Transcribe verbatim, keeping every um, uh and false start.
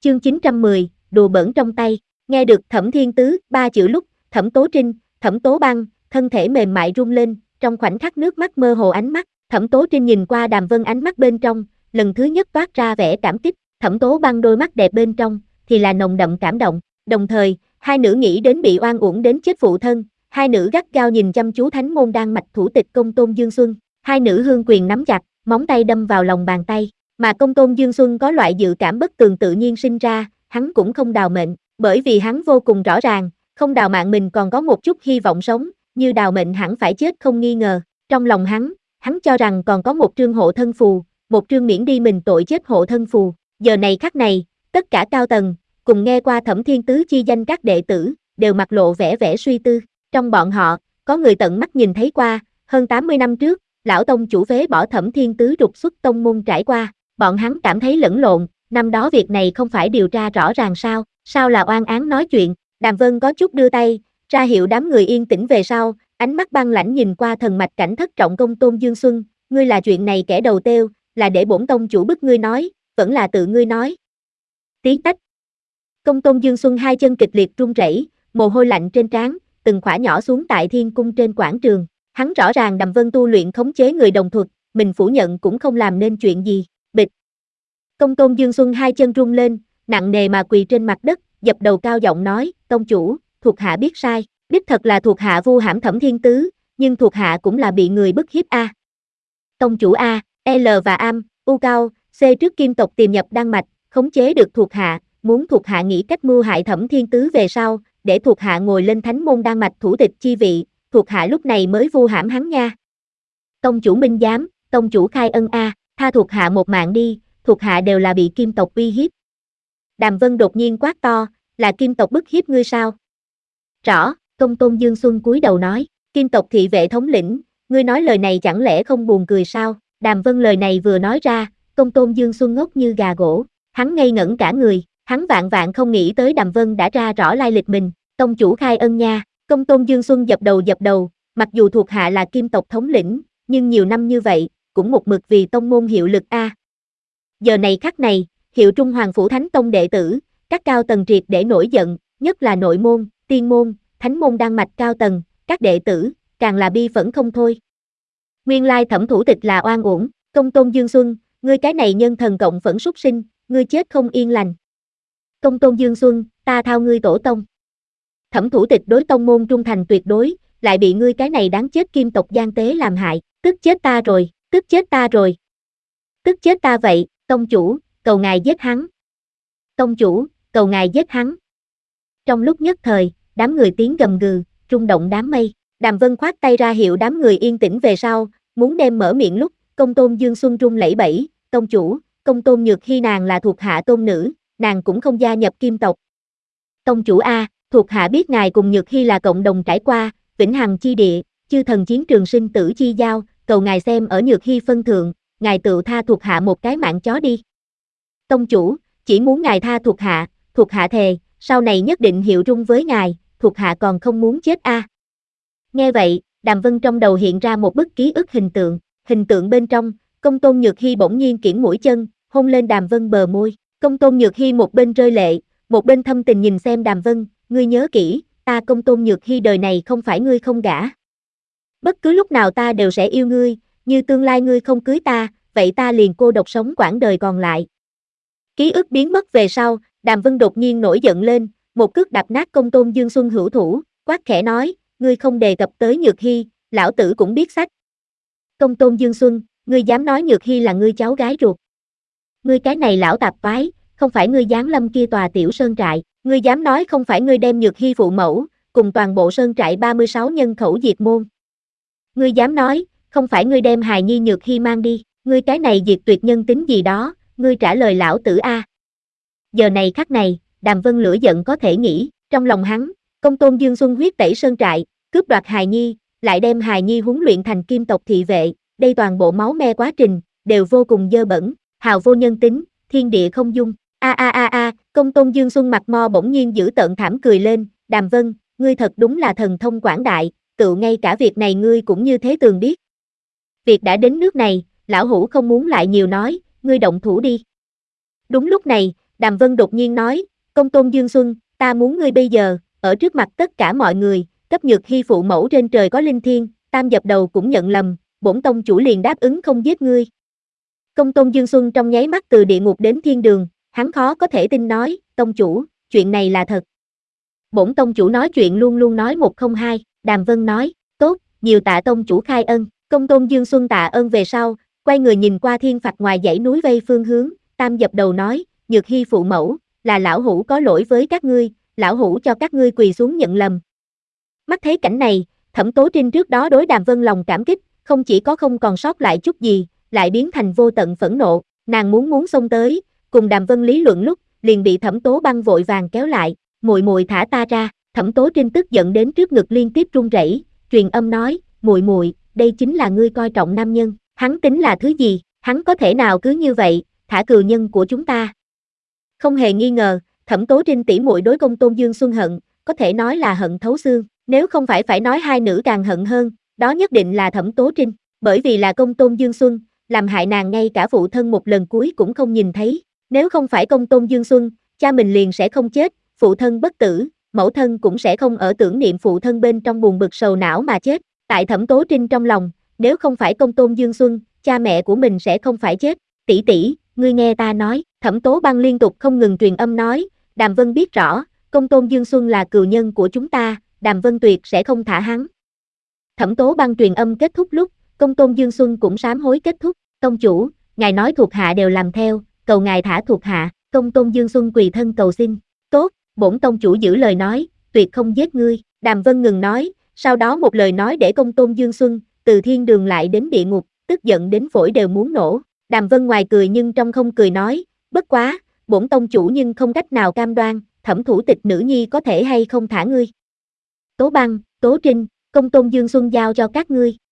chương chín trăm mười, đùa bỡn trong tay, nghe được Thẩm Thiên Tứ ba chữ lúc, Thẩm Tố Trinh, Thẩm Tố Băng, thân thể mềm mại run lên, trong khoảnh khắc nước mắt mơ hồ ánh mắt, Thẩm Tố Trinh nhìn qua Đàm Vân ánh mắt bên trong, lần thứ nhất toát ra vẻ cảm kích, Thẩm Tố Băng đôi mắt đẹp bên trong, thì là nồng đậm cảm động, đồng thời, hai nữ nghĩ đến bị oan uổng đến chết phụ thân, hai nữ gắt gao nhìn chăm chú thánh môn đan mạch thủ tịch Công Tôn Dương Xuân, hai nữ hương quyền nắm chặt, móng tay đâm vào lòng bàn tay, mà Công Tôn Dương Xuân có loại dự cảm bất tường tự nhiên sinh ra, hắn cũng không đào mệnh, bởi vì hắn vô cùng rõ ràng, không đào mạng mình còn có một chút hy vọng sống, như đào mệnh hẳn phải chết không nghi ngờ, trong lòng hắn, hắn cho rằng còn có một trương hộ thân phù, một trương miễn đi mình tội chết hộ thân phù, giờ này khắc này, tất cả cao tầng, cùng nghe qua Thẩm Thiên Tứ chi danh các đệ tử, đều mặt lộ vẻ vẻ suy tư, trong bọn họ, có người tận mắt nhìn thấy qua, hơn tám mươi năm trước, lão tông chủ phế bỏ Thẩm Thiên Tứ trục xuất tông môn trải qua, bọn hắn cảm thấy lẫn lộn, năm đó việc này không phải điều tra rõ ràng sao, sao là oan án nói chuyện, Đàm Vân có chút đưa tay, ra hiệu đám người yên tĩnh về sau, ánh mắt băng lãnh nhìn qua thần mạch cảnh thất trọng Công Tôn Dương Xuân, ngươi là chuyện này kẻ đầu têu, là để bổn tông chủ bức ngươi nói, vẫn là tự ngươi nói. Tí tách. Công Tôn Dương Xuân hai chân kịch liệt run rẩy, mồ hôi lạnh trên trán, từng khỏa nhỏ xuống tại thiên cung trên quảng trường, hắn rõ ràng Đàm Vân tu luyện khống chế người đồng thuật, mình phủ nhận cũng không làm nên chuyện gì, bịch. Công Tôn Dương Xuân hai chân run lên, nặng nề mà quỳ trên mặt đất, dập đầu cao giọng nói, tông chủ, thuộc hạ biết sai, đích thật là thuộc hạ vu hãm Thẩm Thiên Tứ, nhưng thuộc hạ cũng là bị người bức hiếp a. Tông chủ a, L và Am, U Cao, C trước kim tộc tiềm nhập Đan Mạch, khống chế được thuộc hạ, muốn thuộc hạ nghĩ cách mưu hại Thẩm Thiên Tứ về sau, để thuộc hạ ngồi lên thánh môn Đan Mạch thủ tịch chi vị, thuộc hạ lúc này mới vu hãm hắn nha. Tông chủ minh giám, tông chủ khai ân a, tha thuộc hạ một mạng đi, thuộc hạ đều là bị kim tộc uy hiếp. Đàm Vân đột nhiên quát to, là kim tộc bức hiếp ngươi sao? Rõ, Công Tôn Dương Xuân cúi đầu nói, kim tộc thị vệ thống lĩnh, ngươi nói lời này chẳng lẽ không buồn cười sao? Đàm Vân lời này vừa nói ra, Công Tôn Dương Xuân ngốc như gà gỗ, hắn ngây ngẩn cả người, hắn vạn vạn không nghĩ tới Đàm Vân đã ra rõ lai lịch mình, tông chủ khai ân nha, Công Tôn Dương Xuân dập đầu dập đầu, mặc dù thuộc hạ là kim tộc thống lĩnh, nhưng nhiều năm như vậy, cũng một mực vì tông môn hiệu lực a. Giờ này khắc này, hiệu Trung Hoàng Phủ Thánh Tông đệ tử, các cao tầng triệt để nổi giận, nhất là nội môn, tiên môn, thánh môn Đan Mạch cao tầng, các đệ tử, càng là bi phẫn không thôi. Nguyên lai Thẩm thủ tịch là oan uổng, Công Tôn Dương Xuân, ngươi cái này nhân thần cộng phẫn súc sinh, ngươi chết không yên lành. Công Tôn Dương Xuân, ta thao ngươi tổ tông. Thẩm thủ tịch đối tông môn trung thành tuyệt đối, lại bị ngươi cái này đáng chết kim tộc gian tế làm hại, tức chết ta rồi, tức chết ta rồi. Tức chết ta vậy, tông chủ, cầu ngài giết hắn. Tông chủ, cầu ngài giết hắn. Trong lúc nhất thời, đám người tiếng gầm gừ, rung động đám mây, Đàm Vân khoát tay ra hiệu đám người yên tĩnh về sau, muốn đem mở miệng lúc, Công Tôn Dương Xuân run lẩy bẩy, tông chủ, Công Tôn Nhược Hy nàng là thuộc hạ tôn nữ, nàng cũng không gia nhập kim tộc. Tông chủ a, thuộc hạ biết ngài cùng Nhược Hy là cộng đồng trải qua, vĩnh hằng chi địa, chư thần chiến trường sinh tử chi giao, cầu ngài xem ở Nhược Hy phân thượng, ngài tự tha thuộc hạ một cái mạng chó đi. Tông chủ, chỉ muốn ngài tha thuộc hạ, thuộc hạ thề, sau này nhất định hiệu trung với ngài, thuộc hạ còn không muốn chết a. À. Nghe vậy, Đàm Vân trong đầu hiện ra một bức ký ức hình tượng, hình tượng bên trong, Công Tôn Nhược Hy bỗng nhiên kiễng mũi chân, hôn lên Đàm Vân bờ môi, Công Tôn Nhược Hy một bên rơi lệ, một bên thâm tình nhìn xem Đàm Vân, ngươi nhớ kỹ, ta Công Tôn Nhược Hy đời này không phải ngươi không gả. Bất cứ lúc nào ta đều sẽ yêu ngươi, như tương lai ngươi không cưới ta, vậy ta liền cô độc sống quãng đời còn lại. Ký ức biến mất về sau, Đàm Vân đột nhiên nổi giận lên, một cước đạp nát Công Tôn Dương Xuân hữu thủ, quát khẽ nói, ngươi không đề cập tới Nhược Hy, lão tử cũng biết sách. Công Tôn Dương Xuân, ngươi dám nói Nhược Hy là ngươi cháu gái ruột. Ngươi cái này lão tạp toái, không phải ngươi giáng lâm kia tòa tiểu sơn trại, ngươi dám nói không phải ngươi đem Nhược Hy phụ mẫu, cùng toàn bộ sơn trại ba mươi sáu nhân khẩu diệt môn. Ngươi dám nói, không phải ngươi đem hài nhi Nhược Hy mang đi, ngươi cái này diệt tuyệt nhân tính gì đó, ngươi trả lời lão tử a. Giờ này khắc này, Đàm Vân lửa giận có thể nghĩ, trong lòng hắn, Công Tôn Dương Xuân huyết tẩy sơn trại, cướp đoạt hài nhi, lại đem hài nhi huấn luyện thành kim tộc thị vệ, đây toàn bộ máu me quá trình, đều vô cùng dơ bẩn, hào vô nhân tính, thiên địa không dung. A a a a, Công Tôn Dương Xuân mặt mo bỗng nhiên dữ tợn thảm cười lên, Đàm Vân, ngươi thật đúng là thần thông quảng đại, tựu ngay cả việc này ngươi cũng như thế tường biết. Việc đã đến nước này, lão hủ không muốn lại nhiều nói, ngươi động thủ đi. Đúng lúc này, Đàm Vân đột nhiên nói, công tôn Dương Xuân, ta muốn ngươi bây giờ, ở trước mặt tất cả mọi người, cấp nhược hy phụ mẫu trên trời có linh thiêng, tam dập đầu cũng nhận lầm, bổn tông chủ liền đáp ứng không giết ngươi. Công tôn Dương Xuân trong nháy mắt từ địa ngục đến thiên đường, hắn khó có thể tin nói, tông chủ, chuyện này là thật. Bổn tông chủ nói chuyện luôn luôn nói một không hai, Đàm Vân nói, tốt, nhiều tạ tông chủ khai ân, công tôn Dương Xuân tạ ơn về sau, quay người nhìn qua thiên phạt ngoài dãy núi vây phương hướng, tam dập đầu nói, nhược hy phụ mẫu, là lão hủ có lỗi với các ngươi, lão hủ cho các ngươi quỳ xuống nhận lầm. Mắt thấy cảnh này, Thẩm Tố Trinh trước đó đối Đàm Vân lòng cảm kích, không chỉ có không còn sót lại chút gì, lại biến thành vô tận phẫn nộ, nàng muốn muốn xông tới, cùng Đàm Vân lý luận lúc, liền bị Thẩm Tố Băng vội vàng kéo lại, muội muội thả ta ra, Thẩm Tố Trinh tức giận đến trước ngực liên tiếp run rẩy, truyền âm nói, muội muội, đây chính là ngươi coi trọng nam nhân, hắn tính là thứ gì, hắn có thể nào cứ như vậy, thả cừu nhân của chúng ta. Không hề nghi ngờ, Thẩm Tố Trinh tỷ muội đối công tôn Dương Xuân hận, có thể nói là hận thấu xương, nếu không phải phải nói hai nữ càng hận hơn, đó nhất định là Thẩm Tố Trinh, bởi vì là công tôn Dương Xuân, làm hại nàng ngay cả phụ thân một lần cuối cũng không nhìn thấy, nếu không phải công tôn Dương Xuân, cha mình liền sẽ không chết, phụ thân bất tử, mẫu thân cũng sẽ không ở tưởng niệm phụ thân bên trong buồn bực sầu não mà chết, tại Thẩm Tố Trinh trong lòng, nếu không phải công tôn Dương Xuân, cha mẹ của mình sẽ không phải chết, tỷ tỷ, ngươi nghe ta nói, Thẩm Tố Băng liên tục không ngừng truyền âm nói, Đàm Vân biết rõ, công tôn Dương Xuân là cừu nhân của chúng ta, Đàm Vân tuyệt sẽ không thả hắn. Thẩm Tố Băng truyền âm kết thúc lúc, công tôn Dương Xuân cũng sám hối kết thúc, tông chủ, ngài nói thuộc hạ đều làm theo, cầu ngài thả thuộc hạ, công tôn Dương Xuân quỳ thân cầu xin, tốt, bổn tông chủ giữ lời nói, tuyệt không giết ngươi, Đàm Vân ngừng nói, sau đó một lời nói để công tôn Dương Xuân, từ thiên đường lại đến địa ngục, tức giận đến phổi đều muốn nổ, Đàm Vân ngoài cười nhưng trong không cười nói, bất quá, bổn tông chủ nhưng không cách nào cam đoan, Thẩm thủ tịch nữ nhi có thể hay không thả ngươi. Tố Băng, Tố Trinh, công tôn Dương Xuân giao cho các ngươi.